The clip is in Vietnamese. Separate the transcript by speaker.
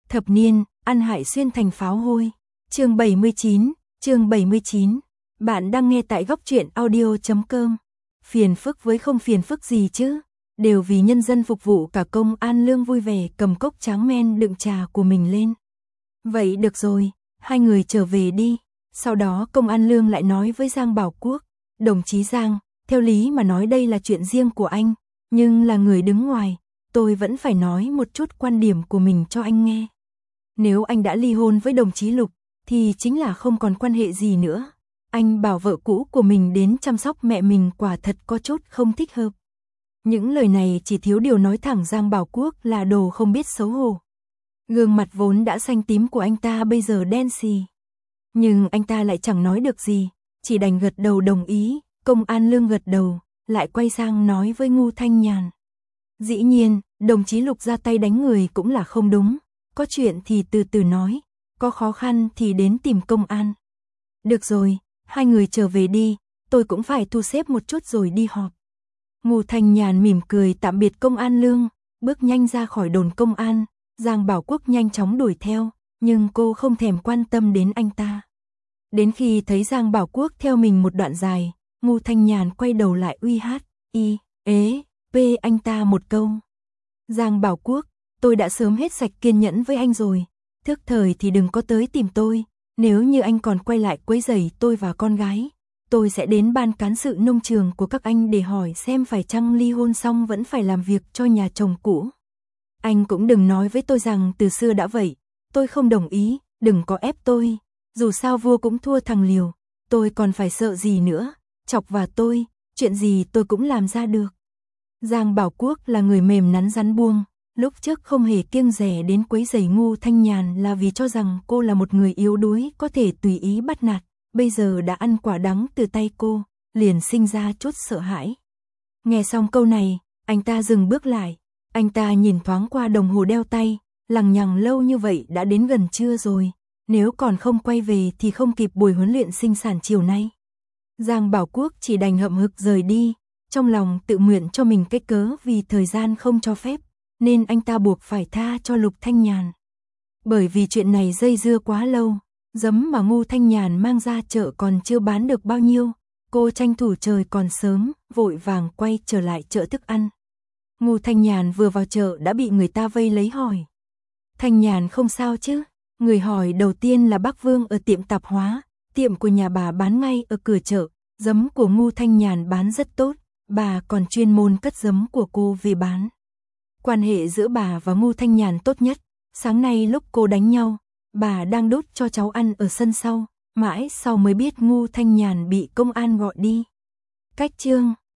Speaker 1: Thập niên, ăn hại xuyên thành pháo hôi. Chương 79. Bạn đang nghe tại góc truyện audio.com. Phiền phức với không phiền phức gì chứ? Đều vì nhân dân phục vụ. Cả công an Lương vui vẻ cầm cốc tráng men đựng trà của mình lên. Vậy được rồi, hai người trở về đi. Sau đó công an Lương lại nói với Giang Bảo Quốc, đồng chí Giang, theo lý mà nói đây là chuyện riêng của anh, nhưng là người đứng ngoài, tôi vẫn phải nói một chút quan điểm của mình cho anh nghe. Nếu anh đã ly hôn với đồng chí Lục, thì chính là không còn quan hệ gì nữa. Anh bảo vợ cũ của mình đến chăm sóc mẹ mình quả thật có chút không thích hợp. Những lời này chỉ thiếu điều nói thẳng Giang Bảo Quốc là đồ không biết xấu hổ. Gương mặt vốn đã xanh tím của anh ta bây giờ đen xì. Nhưng anh ta lại chẳng nói được gì, chỉ đành gật đầu đồng ý. Công an Lương gật đầu, lại quay sang nói với Ngô Thanh Nhàn. Dĩ nhiên, đồng chí Lục ra tay đánh người cũng là không đúng. Có chuyện thì từ từ nói, có khó khăn thì đến tìm công an. Được rồi, hai người trở về đi, tôi cũng phải thu xếp một chút rồi đi họp. Ngô Thanh Nhàn mỉm cười tạm biệt công an Lương, bước nhanh ra khỏi đồn công an. Giang Bảo Quốc nhanh chóng đuổi theo, nhưng cô không thèm quan tâm đến anh ta. Đến khi thấy Giang Bảo Quốc theo mình một đoạn dài, Ngô Thanh Nhàn quay đầu lại uy hát, anh ta một câu. Giang Bảo Quốc, tôi đã sớm hết sạch kiên nhẫn với anh rồi, thức thời thì đừng có tới tìm tôi, nếu như anh còn quay lại quấy rầy tôi và con gái, tôi sẽ đến ban cán sự nông trường của các anh để hỏi xem phải chăng ly hôn xong vẫn phải làm việc cho nhà chồng cũ. Anh cũng đừng nói với tôi rằng từ xưa đã vậy, tôi không đồng ý, đừng có ép tôi, dù sao vua cũng thua thằng liều, tôi còn phải sợ gì nữa, chọc vào tôi, chuyện gì tôi cũng làm ra được. Giang Bảo Quốc là người mềm nắn rắn buông, lúc trước không hề kiêng dè đến quấy rầy Ngô Thanh Nhàn là vì cho rằng cô là một người yếu đuối có thể tùy ý bắt nạt, bây giờ đã ăn quả đắng từ tay cô, liền sinh ra chút sợ hãi. Nghe xong câu này, anh ta dừng bước lại, anh ta nhìn thoáng qua đồng hồ đeo tay, lằng nhằng lâu như vậy đã đến gần trưa rồi, nếu còn không quay về thì không kịp buổi huấn luyện sinh sản chiều nay. Giang Bảo Quốc chỉ đành hậm hực rời đi, trong lòng tự nguyện cho mình cái cớ vì thời gian không cho phép, nên anh ta buộc phải tha cho Lục Thanh Nhàn. Bởi vì chuyện này dây dưa quá lâu, giấm mà Ngô Thanh Nhàn mang ra chợ còn chưa bán được bao nhiêu, cô tranh thủ trời còn sớm, vội vàng quay trở lại chợ thức ăn. Ngô Thanh Nhàn vừa vào chợ đã bị người ta vây lấy hỏi. Thanh Nhàn không sao chứ? Người hỏi đầu tiên là bác Vương ở tiệm tạp hóa, tiệm của nhà bà bán ngay ở cửa chợ, giấm của Ngô Thanh Nhàn bán rất tốt, bà còn chuyên môn cất giấm của cô về bán. Quan hệ giữa bà và Ngô Thanh Nhàn tốt nhất, sáng nay lúc cô đánh nhau, bà đang đút cho cháu ăn ở sân sau, mãi sau mới biết Ngô Thanh Nhàn bị công an gọi đi. Cách chương